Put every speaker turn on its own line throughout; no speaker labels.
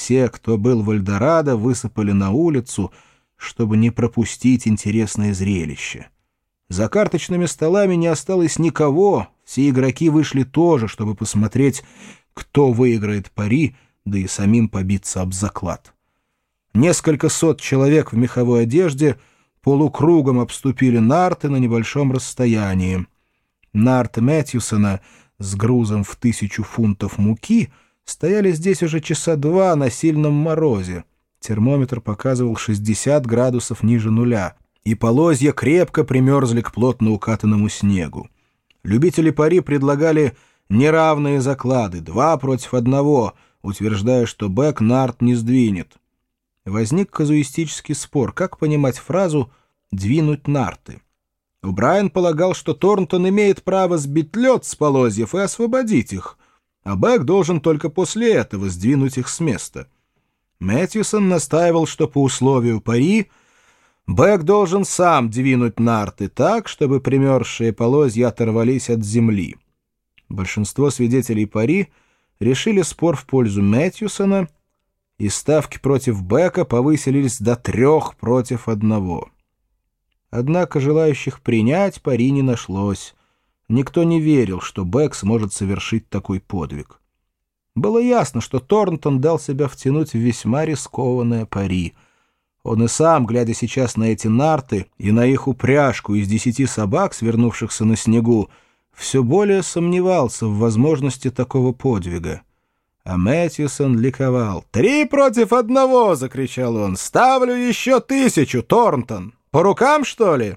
все, кто был в Эльдорадо, высыпали на улицу, чтобы не пропустить интересное зрелище. За карточными столами не осталось никого, все игроки вышли тоже, чтобы посмотреть, кто выиграет пари, да и самим побиться об заклад. Несколько сот человек в меховой одежде полукругом обступили нарты на небольшом расстоянии. Нарты Мэтьюсона с грузом в 1000 фунтов муки стояли здесь уже часа 2 на сильном морозе. Термометр показывал 60 градусов ниже нуля, и полозья крепко примерзли к плотно укатанному снегу. Любители пари предлагали неравные заклады, 2 против 1, утверждая, что Бек нарт не сдвинет. Возник казуистический спор, как понимать фразу «двинуть нарты». Брайан полагал, что Торнтон имеет право сбить лед с полозьев и освободить их, а Бек должен только после этого сдвинуть их с места. Мэтьюсон настаивал, что по условию пари Бек должен сам двинуть нарты так, чтобы примерзшие полозья оторвались от земли. Большинство свидетелей пари решили спор в пользу Мэтьюсона, и ставки против Бека повысились до 3 против 1. Однако желающих принять пари не нашлось. Никто не верил, что Бек сможет совершить такой подвиг. Было ясно, что Торнтон дал себя втянуть в весьма рискованное пари. Он и сам, глядя сейчас на эти нарты и на их упряжку из 10 собак, свернувшихся на снегу, все более сомневался в возможности такого подвига. А Мэтьюсон ликовал. «3 против 1!» — закричал он. «Ставлю еще 1000, Торнтон! По рукам, что ли?»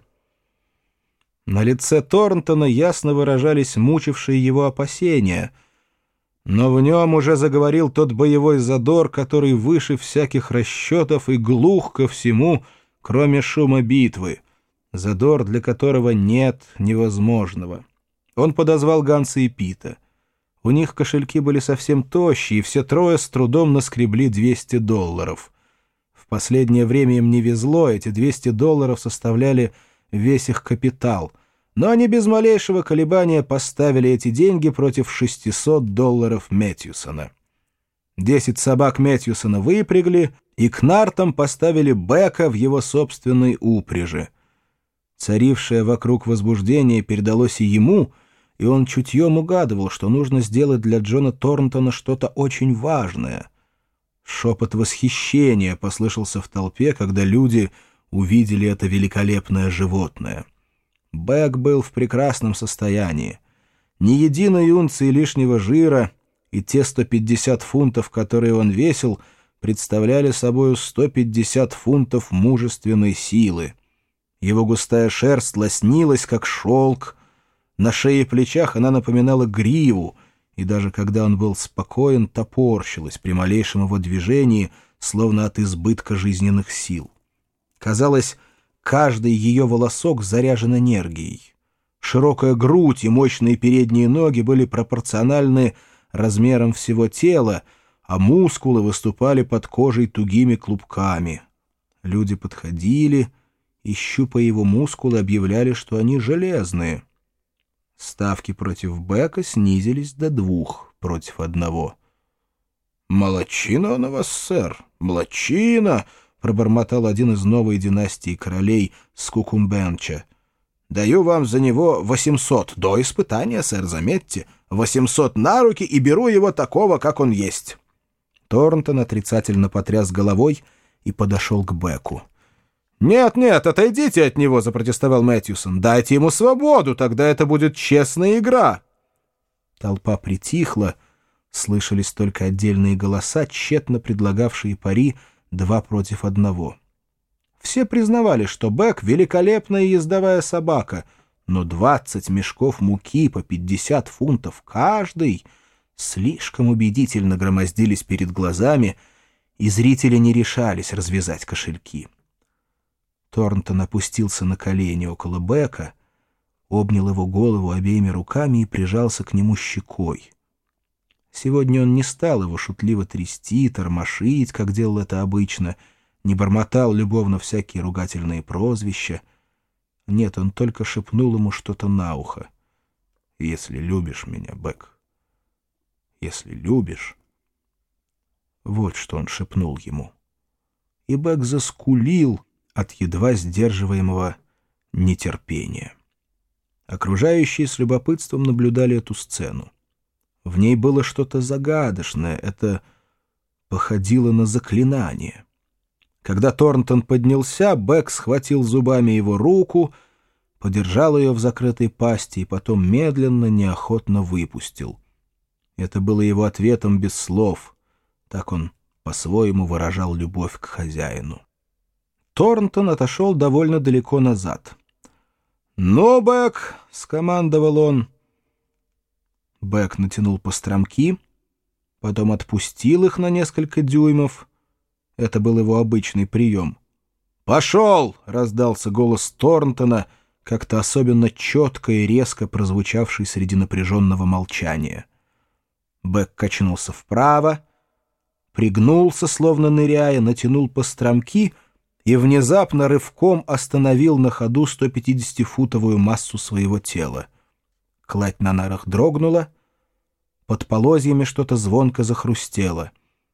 На лице Торнтона ясно выражались мучившие его опасения, но в нем уже заговорил тот боевой задор, который выше всяких расчетов и глух ко всему, кроме шума битвы, задор, для которого нет невозможного. Он подозвал Ганса и Пита. У них кошельки были совсем тощие, и все трое с трудом наскребли $200. В последнее время им не везло, эти $200 составляли весь их капитал, но они без малейшего колебания поставили эти деньги против $600 Мэтьюсона. 10 собак Мэтьюсона выпрягли, и к нартам поставили Бека в его собственной упряжи. Царившее вокруг возбуждение передалось и ему, и он чутьем угадывал, что нужно сделать для Джона Торнтона что-то очень важное. Шепот восхищения послышался в толпе, когда люди увидели это великолепное животное. Бек был в прекрасном состоянии. Ни единой унции лишнего жира, и те 150 фунтов, которые он весил, представляли собою 150 фунтов мужественной силы. Его густая шерсть лоснилась, как шелк, на шее и плечах она напоминала гриву, и даже когда он был спокоен, топорщилась при малейшем его движении, словно от избытка жизненных сил. Казалось, каждый ее волосок заряжен энергией. Широкая грудь и мощные передние ноги были пропорциональны размерам всего тела, а мускулы выступали под кожей тугими клубками. Люди подходили и, щупая его мускулы, объявляли, что они железные. Ставки против Бека снизились до 2 против 1. «Молодчина на вас, сэр, молодчина!» — пробормотал один из новой династии королей Скукумбенча. «Даю вам за него 800 до испытания, сэр, заметьте. 800 на руки и беру его такого, как он есть». Торнтон отрицательно потряс головой и подошел к Беку. «Нет, нет, отойдите от него», — запротестовал Мэтьюсон. «Дайте ему свободу, тогда это будет честная игра». Толпа притихла, слышались только отдельные голоса, тщетно предлагавшие пари 2 против 1. Все признавали, что Бек — великолепная ездовая собака, но 20 мешков муки по 50 фунтов каждый слишком убедительно громоздились перед глазами, и зрители не решались развязать кошельки. Торнтон опустился на колени около Бека, обнял его голову обеими руками и прижался к нему щекой. Сегодня он не стал его шутливо трясти, тормошить, как делал это обычно, не бормотал любовно всякие ругательные прозвища. Нет, он только шепнул ему что-то на ухо. «Если любишь меня, Бек, если любишь...» Вот что он шепнул ему. И Бэк заскулил от едва сдерживаемого нетерпения. Окружающие с любопытством наблюдали эту сцену. В ней было что-то загадочное, это походило на заклинание. Когда Торнтон поднялся, Бэк схватил зубами его руку, подержал ее в закрытой пасти и потом медленно, неохотно выпустил. Это было его ответом без слов. Так он по-своему выражал любовь к хозяину. Торнтон отошел довольно далеко назад. «Ну, Бэк!» — скомандовал он. Бэк натянул постромки, потом отпустил их на несколько дюймов. Это был его обычный прием. «Пошел!» — раздался голос Торнтона, как-то особенно четко и резко прозвучавший среди напряженного молчания. Бэк качнулся вправо, пригнулся, словно ныряя, натянул постромки и внезапно рывком остановил на ходу 150-футовую массу своего тела. Кладь на нарах дрогнула, под полозьями что-то звонко захрустело.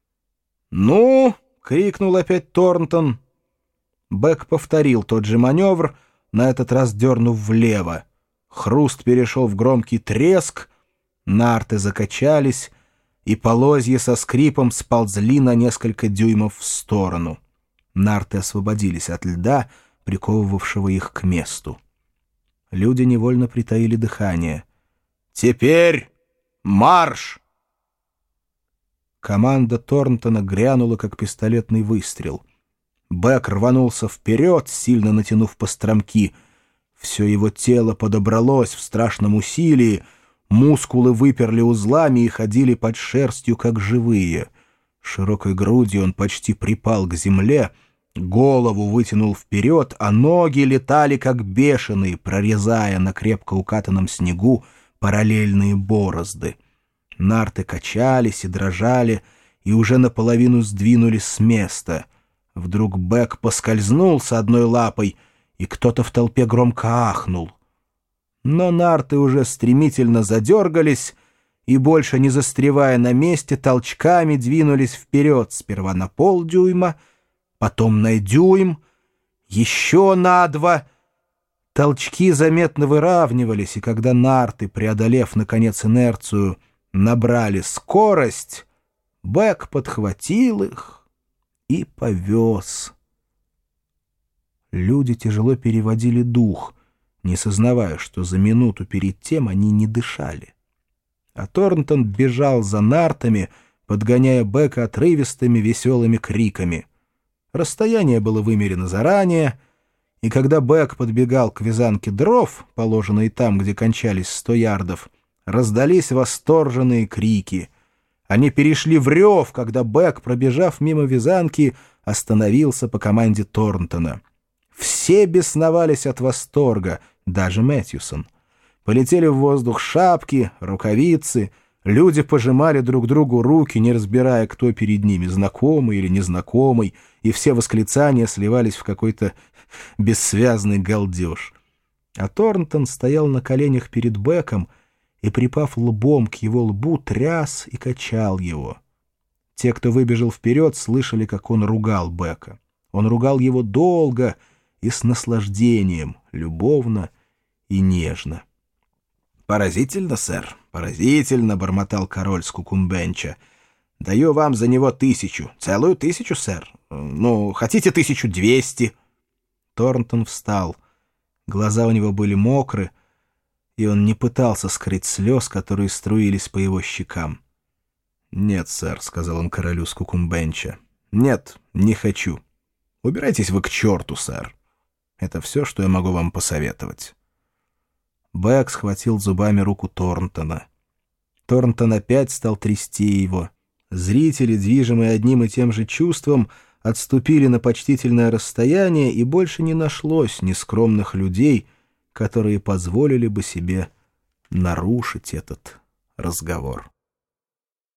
«Ну!» — крикнул опять Торнтон. Бэк повторил тот же маневр, на этот раз дернув влево. Хруст перешел в громкий треск, нарты закачались, и полозья со скрипом сползли на несколько дюймов в сторону. Нарты освободились от льда, приковывавшего их к месту. Люди невольно притаили дыхание. «Теперь марш!» Команда Торнтона грянула, как пистолетный выстрел. Бэк рванулся вперед, сильно натянув постромки. Все его тело подобралось в страшном усилии, мускулы выперли узлами и ходили под шерстью, как живые. Широкой грудью он почти припал к земле, голову вытянул вперед, а ноги летали, как бешеные, прорезая на крепко укатанном снегу параллельные борозды. Нарты качались и дрожали, и уже наполовину сдвинулись с места. Вдруг Бэк поскользнулся одной лапой, и кто-то в толпе громко ахнул. Но нарты уже стремительно задергались, и, больше не застревая на месте, толчками двинулись вперед, сперва на полдюйма, потом на дюйм, еще на 2. Толчки заметно выравнивались, и когда нарты, преодолев, наконец, инерцию, набрали скорость, Бэк подхватил их и повез. Люди тяжело переводили дух, не сознавая, что за минуту перед тем они не дышали. А Торнтон бежал за нартами, подгоняя Бэка отрывистыми веселыми криками. Расстояние было вымерено заранее, и когда Бэк подбегал к вязанке дров, положенной там, где кончались 100 ярдов, раздались восторженные крики. Они перешли в рев, когда Бэк, пробежав мимо вязанки, остановился по команде Торнтона. Все бесновались от восторга, даже Мэтьюсон. Полетели в воздух шапки, рукавицы, люди пожимали друг другу руки, не разбирая, кто перед ними, знакомый или незнакомый, и все восклицания сливались в какой-то бессвязный галдеж. А Торнтон стоял на коленях перед Бэком и, припав лбом к его лбу, тряс и качал его. Те, кто выбежал вперед, слышали, как он ругал Бэка. Он ругал его долго и с наслаждением, любовно и нежно. «Поразительно, сэр, поразительно», — бормотал король с Кукумбенча. «Даю вам за него 1000, целую 1000, сэр. Ну, хотите 1200?» Торнтон встал. Глаза у него были мокры, и он не пытался скрыть слез, которые струились по его щекам. «Нет, сэр», — сказал он королю с Кукумбенча. «Нет, не хочу. Убирайтесь вы к черту, сэр. Это все, что я могу вам посоветовать». Бэк схватил зубами руку Торнтона. Торнтон опять стал трясти его. Зрители, движимые одним и тем же чувством, отступили на почтительное расстояние, и больше не нашлось нескромных людей, которые позволили бы себе нарушить этот разговор.